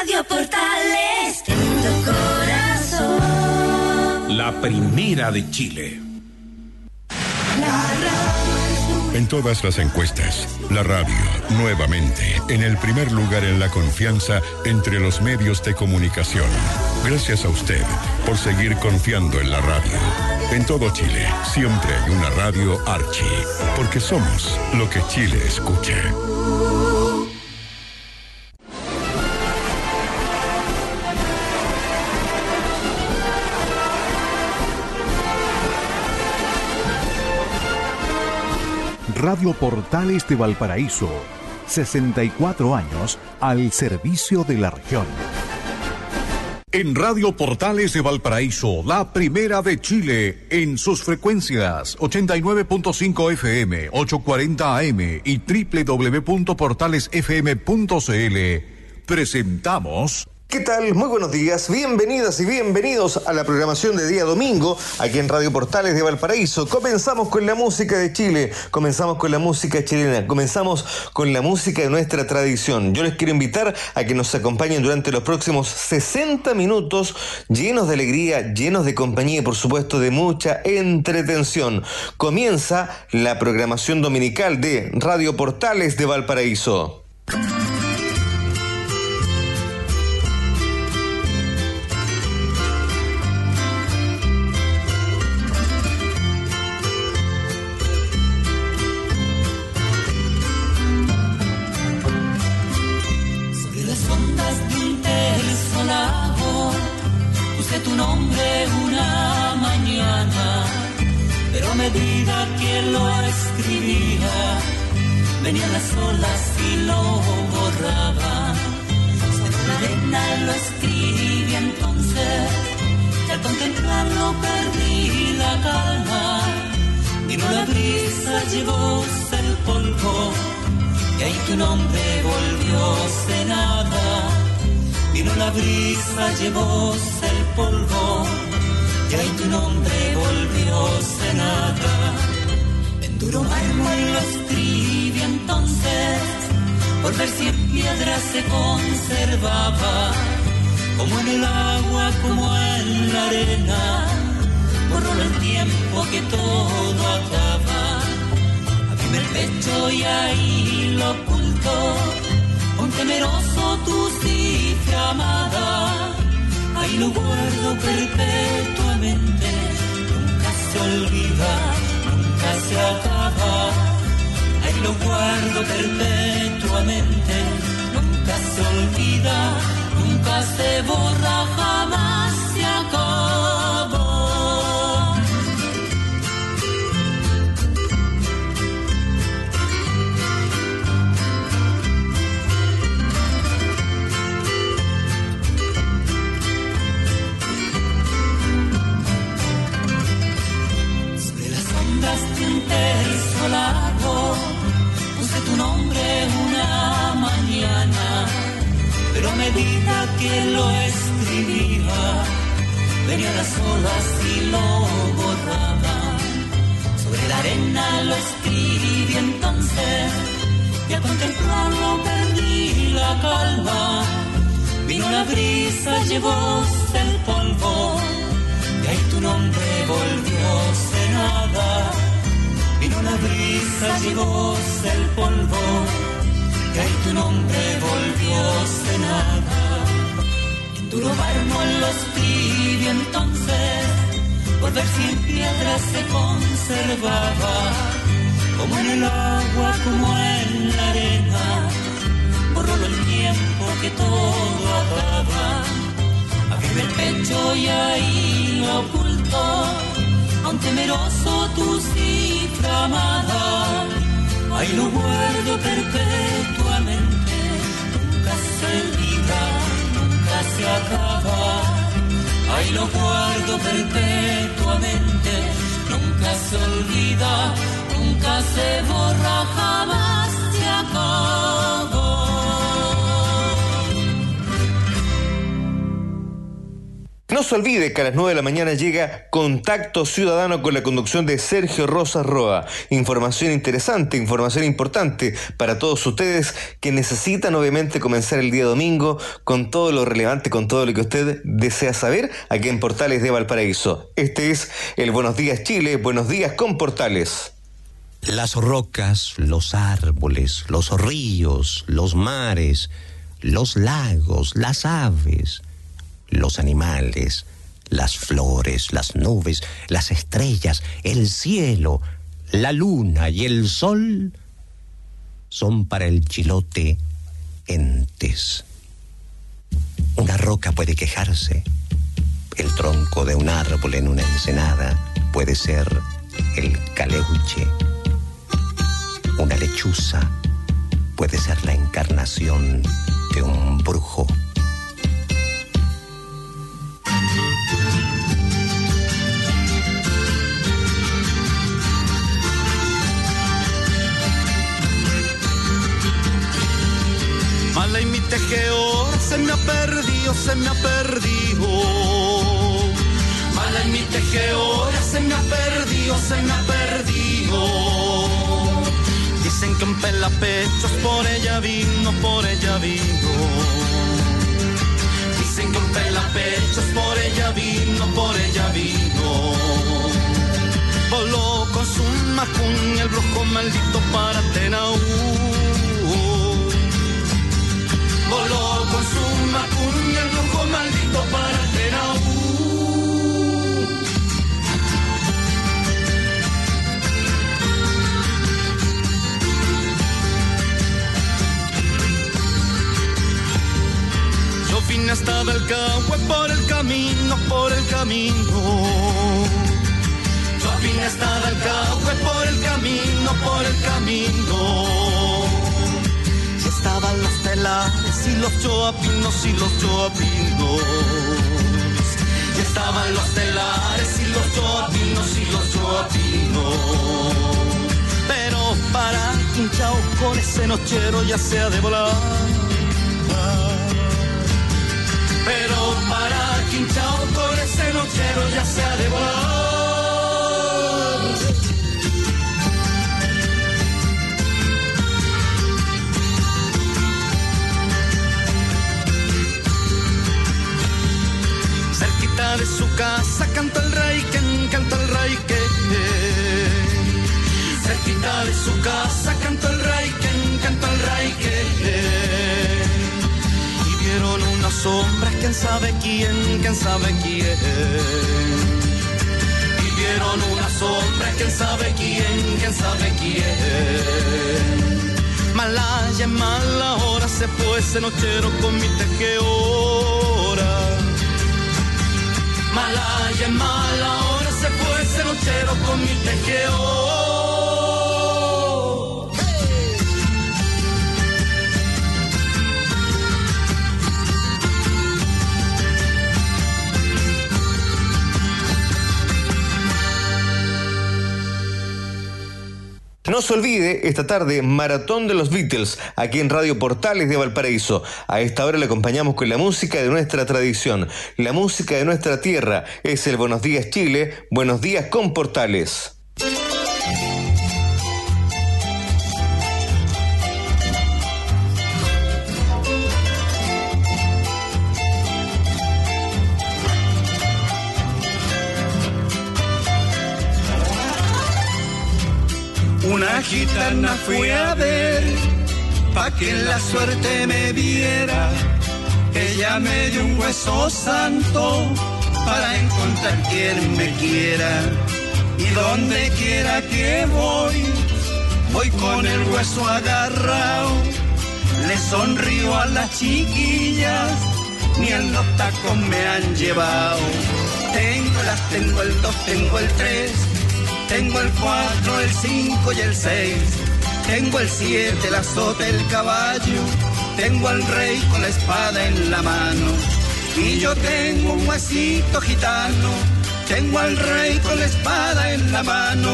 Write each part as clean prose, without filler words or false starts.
Radio Portales, en tu corazón. La primera de Chile. En todas las encuestas, la radio, nuevamente, en el primer lugar en la confianza entre los medios de comunicación. Gracias a usted por seguir confiando en la radio. En todo Chile, siempre hay una radio Archi, porque somos lo que Chile escucha. Radio Portales de Valparaíso, 64 años al servicio de la región. En Radio Portales de Valparaíso, la primera de Chile, en sus frecuencias 89.5 FM, 840 AM y www.portalesfm.cl, presentamos... ¿Qué tal? Muy buenos días, bienvenidas y bienvenidos a la programación de día domingo, aquí en Radio Portales de Valparaíso. Comenzamos con la música de Chile, comenzamos con la música chilena, comenzamos con la música de nuestra tradición. Yo les quiero invitar a que nos acompañen durante los próximos 60 minutos, llenos de alegría, llenos de compañía y por supuesto de mucha entretención. Comienza la programación dominical de Radio Portales de Valparaíso. Tu nombre una mañana, pero a medida que lo escribía, venían las olas y lo borraban. Sobre la arena lo escribí entonces, y al contemplarlo perdí la calma. Vino la brisa, llevóse el polvo, y ahí tu nombre volvióse nada. Vino la brisa, llevóse el polvo, y ahí tu nombre volvióse nada. En duro mármol lo escribí entonces, por ver si en piedra se conservaba, como en el agua, como en la arena, borró el tiempo que todo acaba. Abríme el pecho y ahí lo oculto, con temeroso tu cifra amada, ahí lo guardo perpetuamente, nunca se olvida, nunca se acaba, ahí lo guardo perpetuamente, nunca se olvida, nunca se borra, jamás se acaba. Terzo lago, puse tu nombre una mañana, pero a medida que lo escribía, venían las olas y lo borraban. Sobre la arena lo escribí entonces, y al contemplarlo perdí la calma. Vino la brisa, llevóse el polvo, y ahí tu nombre volvióse nada. Vino la brisa, llevóse el polvo, y ahí tu nombre volvióse nada. En duro mármol lo escribí entonces, por ver si en piedra se conservaba, como en el agua, como en la arena, borró el tiempo que todo acaba. Abríme el pecho y ahí lo oculto, aun temeroso tu cifra amada, ahí lo guardo perpetuamente, nunca se olvida, nunca se acaba, ahí lo guardo perpetuamente, nunca se olvida, nunca se borra, jamás se acaba. No se olvide que a las 9 de la mañana llega Contacto Ciudadano con la conducción de Sergio Rosas Roa. Información interesante, información importante para todos ustedes que necesitan obviamente comenzar el día domingo con todo lo relevante, con todo lo que usted desea saber aquí en Portales de Valparaíso. Este es el Buenos Días Chile, Buenos Días con Portales. Las rocas, los árboles, los ríos, los mares, los lagos, las aves, los animales, las flores, las nubes, las estrellas, el cielo, la luna y el sol son para el chilote entes. Una roca puede quejarse, el tronco de un árbol en una ensenada puede ser el caleuche, una lechuza puede ser la encarnación de un brujo. Mala y mi tejedor se me ha perdido, se me ha perdido. Mala y mi tejedor se me ha perdido, se me ha perdido. Dicen que en pelapechos por ella vino, por ella vino. Dicen que en pelapechos por ella vino, por ella vino. Voló con su macún el brujo maldito para Tenaú. Voló con su macún el brujo maldito para Tenaú. Yo vine hasta Belcahue por el camino, por el camino. Yo vine hasta Belcahue por el camino, por el camino. Y estaban los telares y los choapinos y los choapinos. Y estaban los telares y los choapinos y los choapinos. Pero para Quinchao con ese nochero ya se ha de volar. Pero para Quinchao con ese nochero ya se ha de volar. Cerquita de su casa canta el raiken, canta el raiken. Cerquita de su casa canta el raiken, canta el raiken. Vieron una sombra, quién sabe quién, quién sabe quién. Y vieron una sombra, quién sabe quién sabe quién. Malaya en mala hora se fue ese nochero con mi tejeora. Malaya en mala hora se fue ese nochero con mi tejeora. No se olvide, esta tarde, Maratón de los Beatles, aquí en Radio Portales de Valparaíso. A esta hora le acompañamos con la música de nuestra tradición, la música de nuestra tierra. Es el Buenos Días Chile, Buenos Días con Portales. Una gitana fui a ver, pa' que la suerte me viera. Ella me dio un hueso santo, para encontrar quien me quiera. Y donde quiera que voy, voy con el hueso agarrado. Le sonrío a las chiquillas, ni en los tacos me han llevado. Tengo el 2, tengo el 3. Tengo el 4, el 5 y el 6. Tengo el 7, el azote, el caballo. Tengo al rey con la espada en la mano. Y yo tengo un huesito gitano. Tengo al rey con la espada en la mano.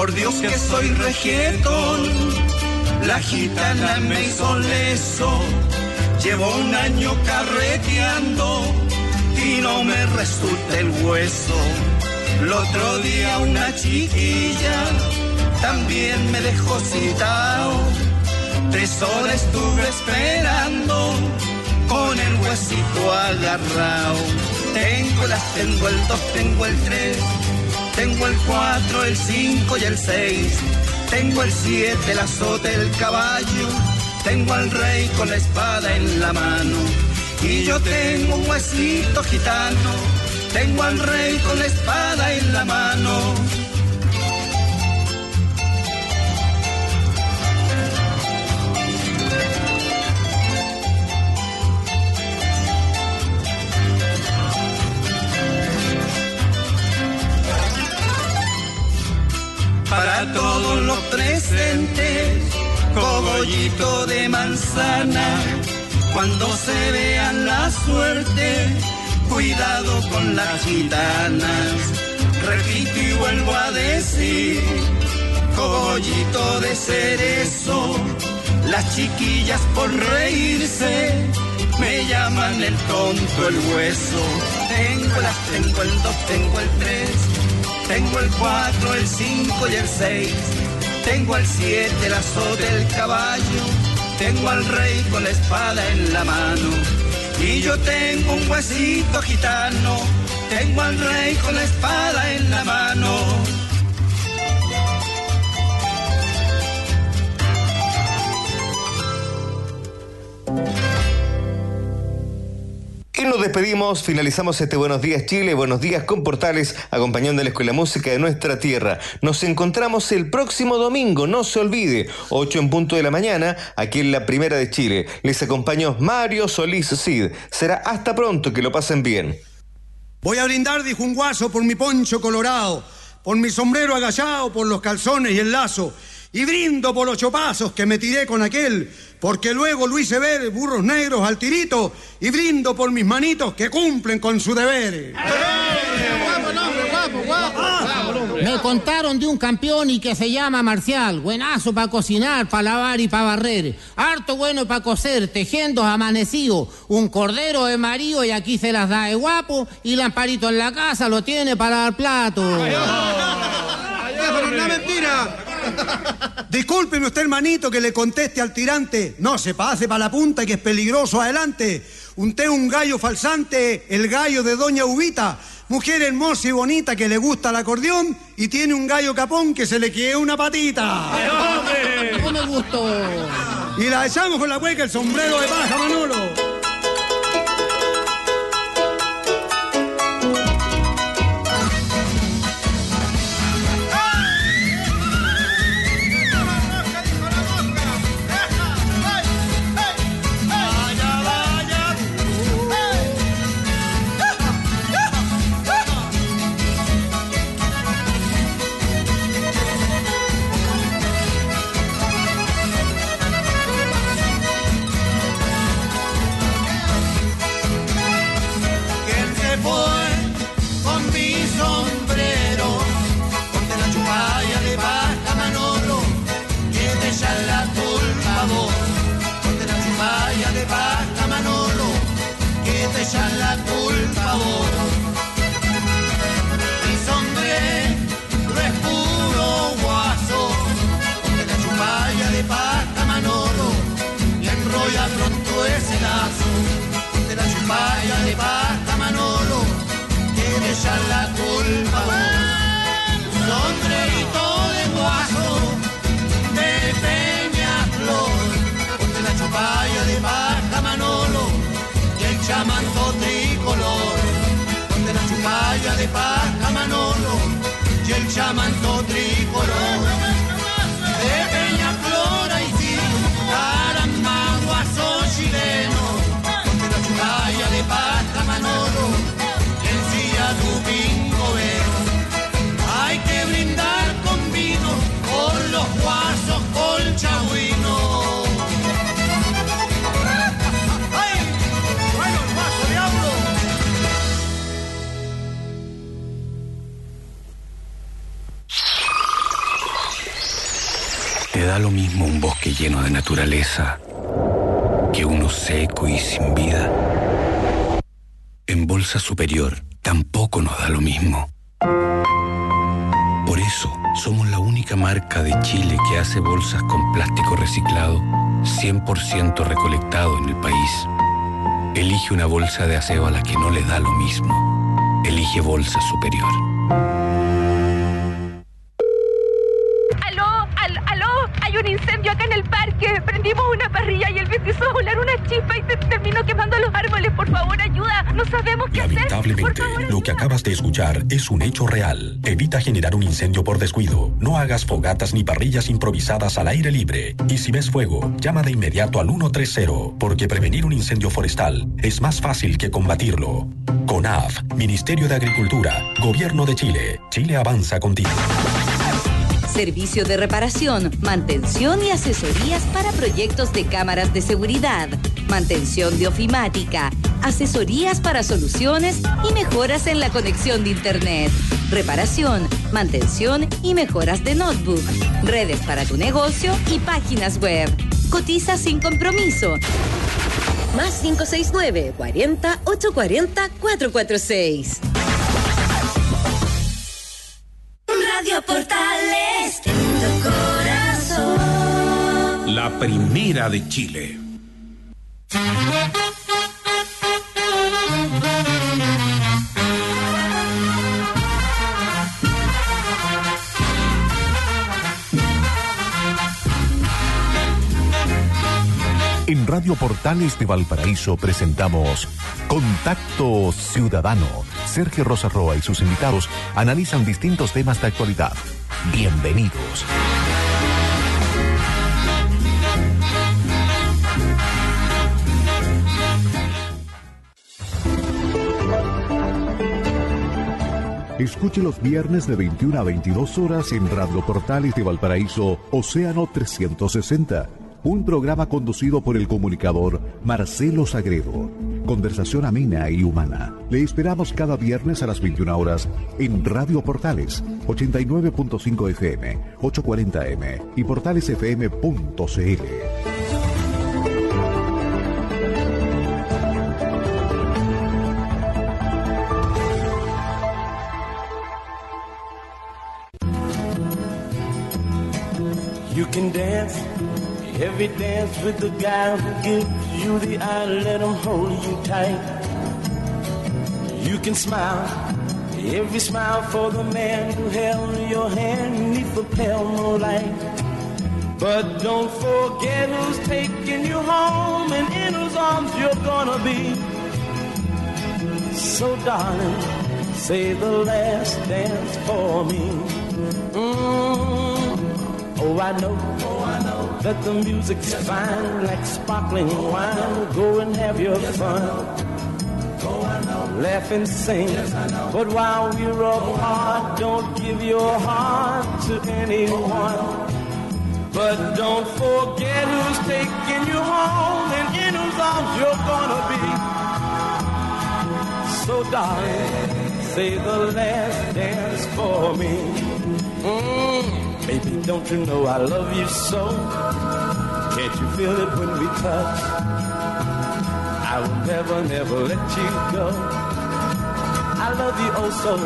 por Dios que soy reggaetón. La gitana me hizo leso, llevo un año carreteando y no me resulta el hueso. El otro día una chiquilla también me dejó citado. 3 horas estuve esperando con el huesito agarrado. Tengo el 2, tengo el 3, tengo el 4, el 5 y el 6. Tengo el 7, el azote, el caballo. Tengo al rey con la espada en la mano. Y yo tengo un huesito gitano. Tengo al rey con la espada en la mano. Para todos los presentes, cogollito de manzana. Cuando se vean la suerte, cuidado con las gitanas. Repito y vuelvo a decir, cogollito de cerezo. Las chiquillas por reírse me llaman el tonto, el hueso. Tengo el 2, tengo el 3. Tengo el 4, el 5 y el 6. Tengo el 7, el azote, el caballo. Tengo al rey con la espada en la mano. Y yo tengo un huesito gitano. Tengo al rey con la espada en la mano. Y nos despedimos, finalizamos este Buenos Días Chile, Buenos Días con Portales, acompañándoles con la música de nuestra tierra. Nos encontramos el próximo domingo, no se olvide, 8 en punto de la mañana, aquí en la Primera de Chile. Les acompañó Mario Solís Cid. Será hasta pronto, que lo pasen bien. Voy a brindar, dijo un guaso, por mi poncho colorado, por mi sombrero agachado, por los calzones y el lazo. Y brindo por los chopazos que me tiré con aquel, porque luego lo hice ver burros negros al tirito, y brindo por mis manitos que cumplen con su deber. Me contaron de un campeón y que se llama Marcial, buenazo para cocinar, para lavar y para barrer, harto bueno para coser, tejiendo amanecido, un cordero de marido y aquí se las da de guapo, y Lamparito en la casa lo tiene para dar plato. ¡Pero una mentira! Discúlpeme usted, hermanito, que le conteste al tirante. No se pase para la punta, que es peligroso adelante. Unté un gallo falsante, el gallo de doña Ubita, mujer hermosa y bonita que le gusta el acordeón y tiene un gallo capón que se le quede una patita. ¡Ay, hombre! No me gustó. Y la echamos con la cueca, el sombrero de paja, Manolo. echan la culpa a vos. Mi sombrero es puro guaso, porque la chupalla de paja Manolo y enrolla pronto ese lazo. De la chupalla de paja Manolo quiere echar la culpa a vos. Sombrerito de guaso de Peñaflor, porque la chupalla de paja Manolo y el chamanto tricolor, donde la chupalla de paja Manolo y el chamanto tricolor. De Peñaflor ahí sí, caramba, guaso chileno, donde la chupalla de paja Manolo y el silla tu pingo vero. Hay que brindar con vino por los guasos colchagüinos. lo mismo un bosque lleno de naturaleza que uno seco y sin vida. En Bolsa Superior tampoco nos da lo mismo. Por eso, somos la única marca de Chile que hace bolsas con plástico reciclado 100% recolectado en el país. Elige una bolsa de aseo a la que no le da lo mismo. Elige Bolsa Superior. ¡Aló! Hay un incendio acá en el parque. Prendimos una parrilla y el viento hizo volar una chispa y terminó quemando los árboles. Por favor, ayuda. No sabemos qué hacer. Lamentablemente, lo que acabas de escuchar es un hecho real. Evita generar un incendio por descuido. No hagas fogatas ni parrillas improvisadas al aire libre. Y si ves fuego, llama de inmediato al 130, porque prevenir un incendio forestal es más fácil que combatirlo. CONAF, Ministerio de Agricultura, Gobierno de Chile. Chile avanza contigo. Servicio de reparación, mantención y asesorías para proyectos de cámaras de seguridad, mantención de ofimática, asesorías para soluciones y mejoras en la conexión de Internet, reparación, mantención y mejoras de notebook, redes para tu negocio y páginas web. Cotiza sin compromiso. Más 569 40 840 446. Radio Portales, en tu corazón. La primera de Chile. En Radio Portales de Valparaíso presentamos Contacto Ciudadano. Sergio Rosarroa y sus invitados analizan distintos temas de actualidad. Bienvenidos. Escuche los viernes de 21 a 22 horas en Radio Portales de Valparaíso, Océano 360. Un programa conducido por el comunicador Marcelo Sagredo. Conversación amena y humana. Le esperamos cada viernes a las 21 horas en Radio Portales, 89.5 FM, 840 M y portalesfm.cl. You can dance, every dance with the guy who gives you the eye, let him hold you tight. You can smile, every smile for the man who held your hand neath the pale moonlight. But don't forget who's taking you home and in whose arms you're gonna be. So darling, say the last dance for me. Oh, I know that the music's fine, like sparkling wine. Go and have your fun. Laugh and sing. But while we're apart, don't give your heart to anyone. But don't forget who's taking you home and in whose arms you're gonna be. So darling, say the last dance for me. Baby, don't you know I love you so? Can't you feel it when we touch? I will never, never let you go. I love you oh so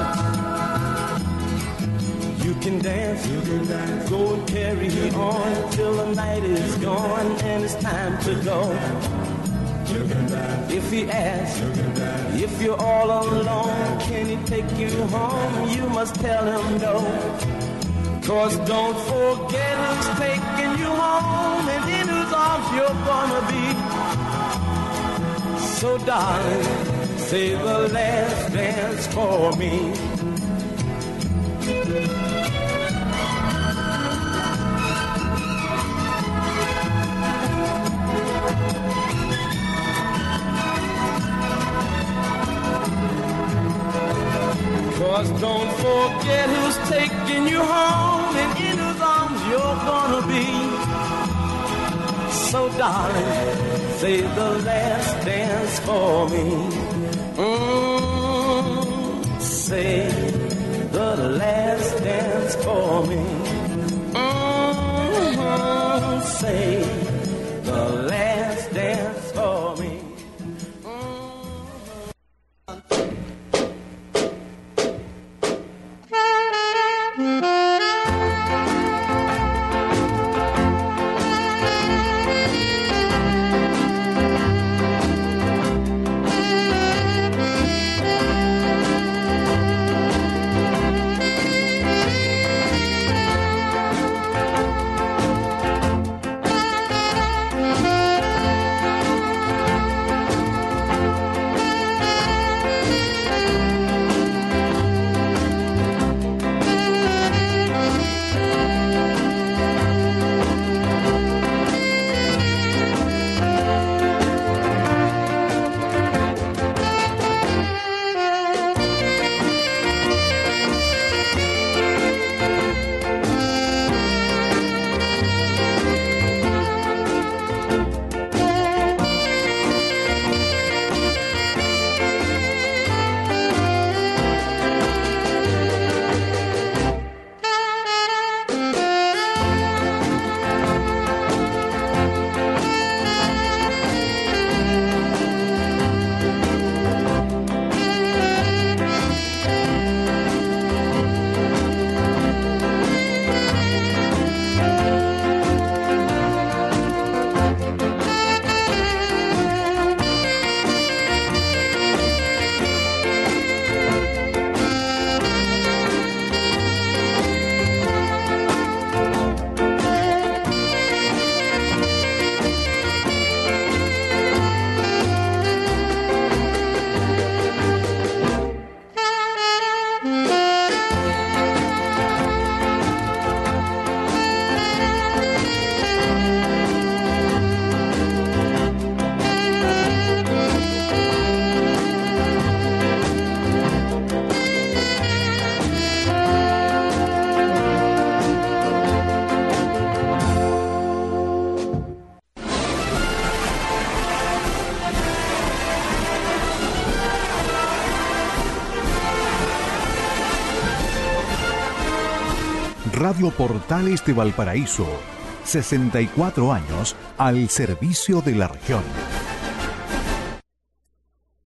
much. You can dance, go and carry on till the night is gone and it's time to go. If he asks, if you're all alone, can he take you home? You must tell him no. 'Cause don't forget who's taking you home and in whose arms you're gonna be. So darling, say the last dance for me. 'Cause don't forget who's taking you home and in whose arms you're gonna be. So darling, say the last dance for me. Say the last dance for me. say the last dance for me. Radio Portales de Valparaíso, 64 años al servicio de la región.